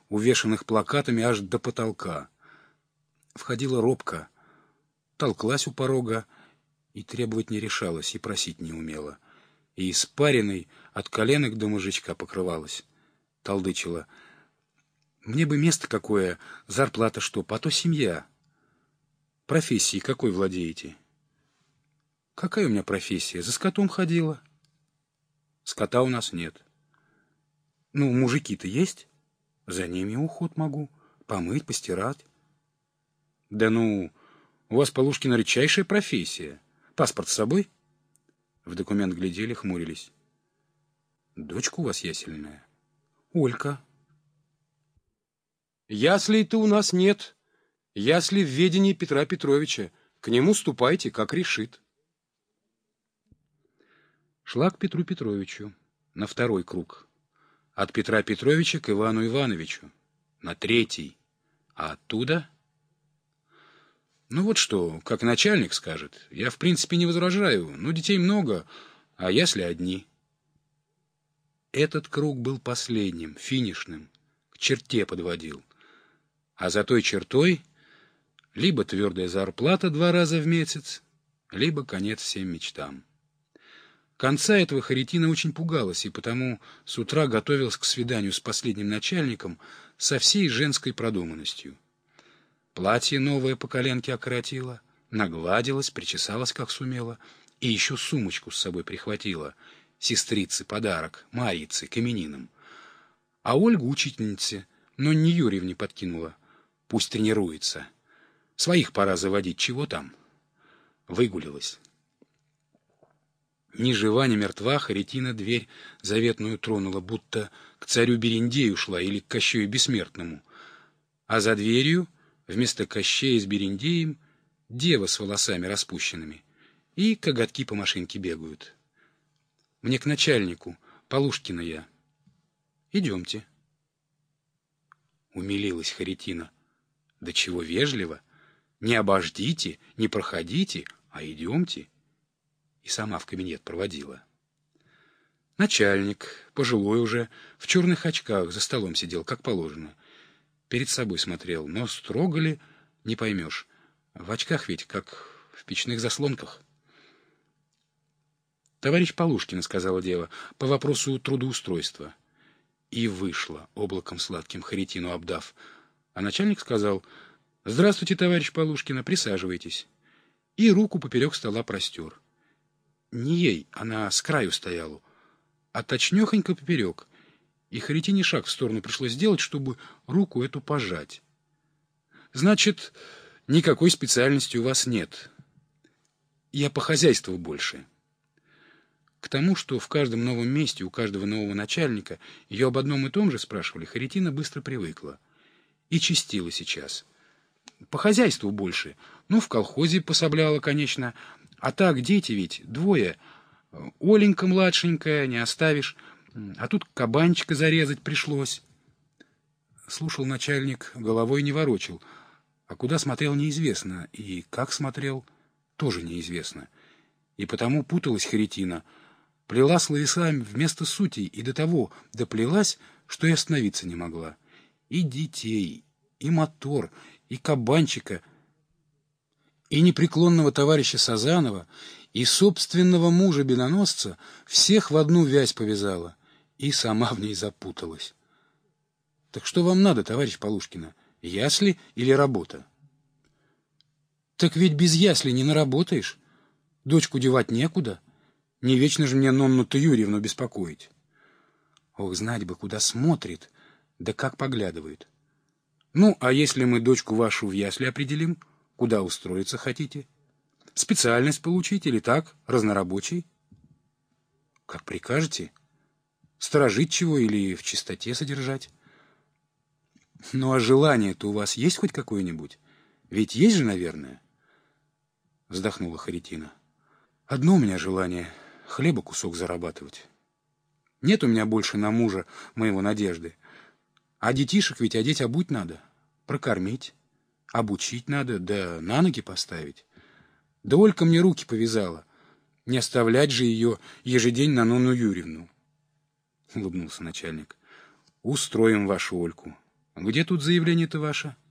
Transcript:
увешанных плакатами аж до потолка. Входила робко, толклась у порога и требовать не решалась, и просить не умела. И испаренной от коленок до мужичка покрывалась. Толдычила: «Мне бы место какое, зарплата чтоб, а то семья». «Профессией какой владеете?» «Какая у меня профессия? За скотом ходила». «Скота у нас нет». «Ну, мужики-то есть? За ними уход могу. Помыть, постирать». «Да ну, у вас, Полушкина, редчайшая профессия. Паспорт с собой?» В документ глядели, хмурились. «Дочка у вас ясельная?» «Олька». «Яслей-то у нас нет. Ясли в ведении Петра Петровича. К нему ступайте, как решит». Шла к Петру Петровичу на второй круг. От Петра Петровича к Ивану Ивановичу на третий. А оттуда... Ну вот что, как начальник скажет. Я в принципе не возражаю. Ну, детей много, а ясли одни. Этот круг был последним, финишным. К черте подводил. А за той чертой либо твердая зарплата 2 раза в месяц, либо конец всем мечтам. Конца этого Харитина очень пугалась, и потому с утра готовилась к свиданию с последним начальником со всей женской продуманностью. Платье новое по коленке окоротила, нагладилась, причесалась, как сумела, и еще сумочку с собой прихватила. Сестрице подарок, Марьице, к именинам. А Ольгу учительнице, но не Юрьевне подкинула. Пусть тренируется. Своих пора заводить, чего там? Выгулилась. Ни жива, ни мертва Харитина дверь заветную тронула, будто к царю Берендею шла или к Кощею Бессмертному. А за дверью вместо Кощея с Берендеем дева с волосами распущенными, и коготки по машинке бегают. «Мне к начальнику, Полушкина я». «Идемте». Умилилась Харитина. «Да чего вежливо! Не обождите, не проходите, а идемте». И сама в кабинет проводила. Начальник, пожилой уже, в черных очках, за столом сидел, как положено. Перед собой смотрел, но строго ли, не поймешь. В очках ведь, как в печных заслонках. «Товарищ Полушкин», — сказала дева, — «по вопросу трудоустройства». И вышла, облаком сладким Харитину обдав. А начальник сказал: «Здравствуйте, товарищ Полушкина, присаживайтесь». И руку поперек стола простер. Не ей, она с краю стояла, а точнёхонько поперек. И Харитине шаг в сторону пришлось сделать, чтобы руку эту пожать. «Значит, никакой специальности у вас нет. Я по хозяйству больше». К тому, что в каждом новом месте у каждого нового начальника ее об одном и том же спрашивали, Харитина быстро привыкла. И чистила сейчас. По хозяйству больше. Ну, в колхозе пособляла, конечно. А так, дети ведь, 2. Оленька младшенькая, не оставишь. А тут кабанчика зарезать пришлось. Слушал начальник, головой не ворочил. А куда смотрел, неизвестно. И как смотрел, тоже неизвестно. И потому путалась Харитина. Плела словесами вместо сутей, и до того доплелась, что и остановиться не могла. И детей, и мотор, и кабанчика, и непреклонного товарища Сазанова, и собственного мужа-беноносца всех в одну вязь повязала, и сама в ней запуталась. Так что вам надо, товарищ Полушкина, ясли или работа? Так ведь без ясли не наработаешь. Дочку девать некуда. Не вечно же мне Нонну-то Юрьевну беспокоить. Ох, знать бы, куда смотрит, да как поглядывает. Ну, а если мы дочку вашу в ясли определим, куда устроиться хотите? Специальность получить или так, разнорабочий? Как прикажете? Сторожить чего или в чистоте содержать? Ну, а желание-то у вас есть хоть какое-нибудь? Ведь есть же, наверное? Вздохнула Харитина. Одно у меня желание — хлеба кусок зарабатывать. Нет у меня больше на мужа моего надежды. А детишек ведь одеть обуть надо, прокормить, обучить надо, да на ноги поставить. Да Олька мне руки повязала. Не оставлять же ее ежедень на Нонну Юрьевну. Улыбнулся начальник. Устроим вашу Ольку. Где тут заявление-то ваше?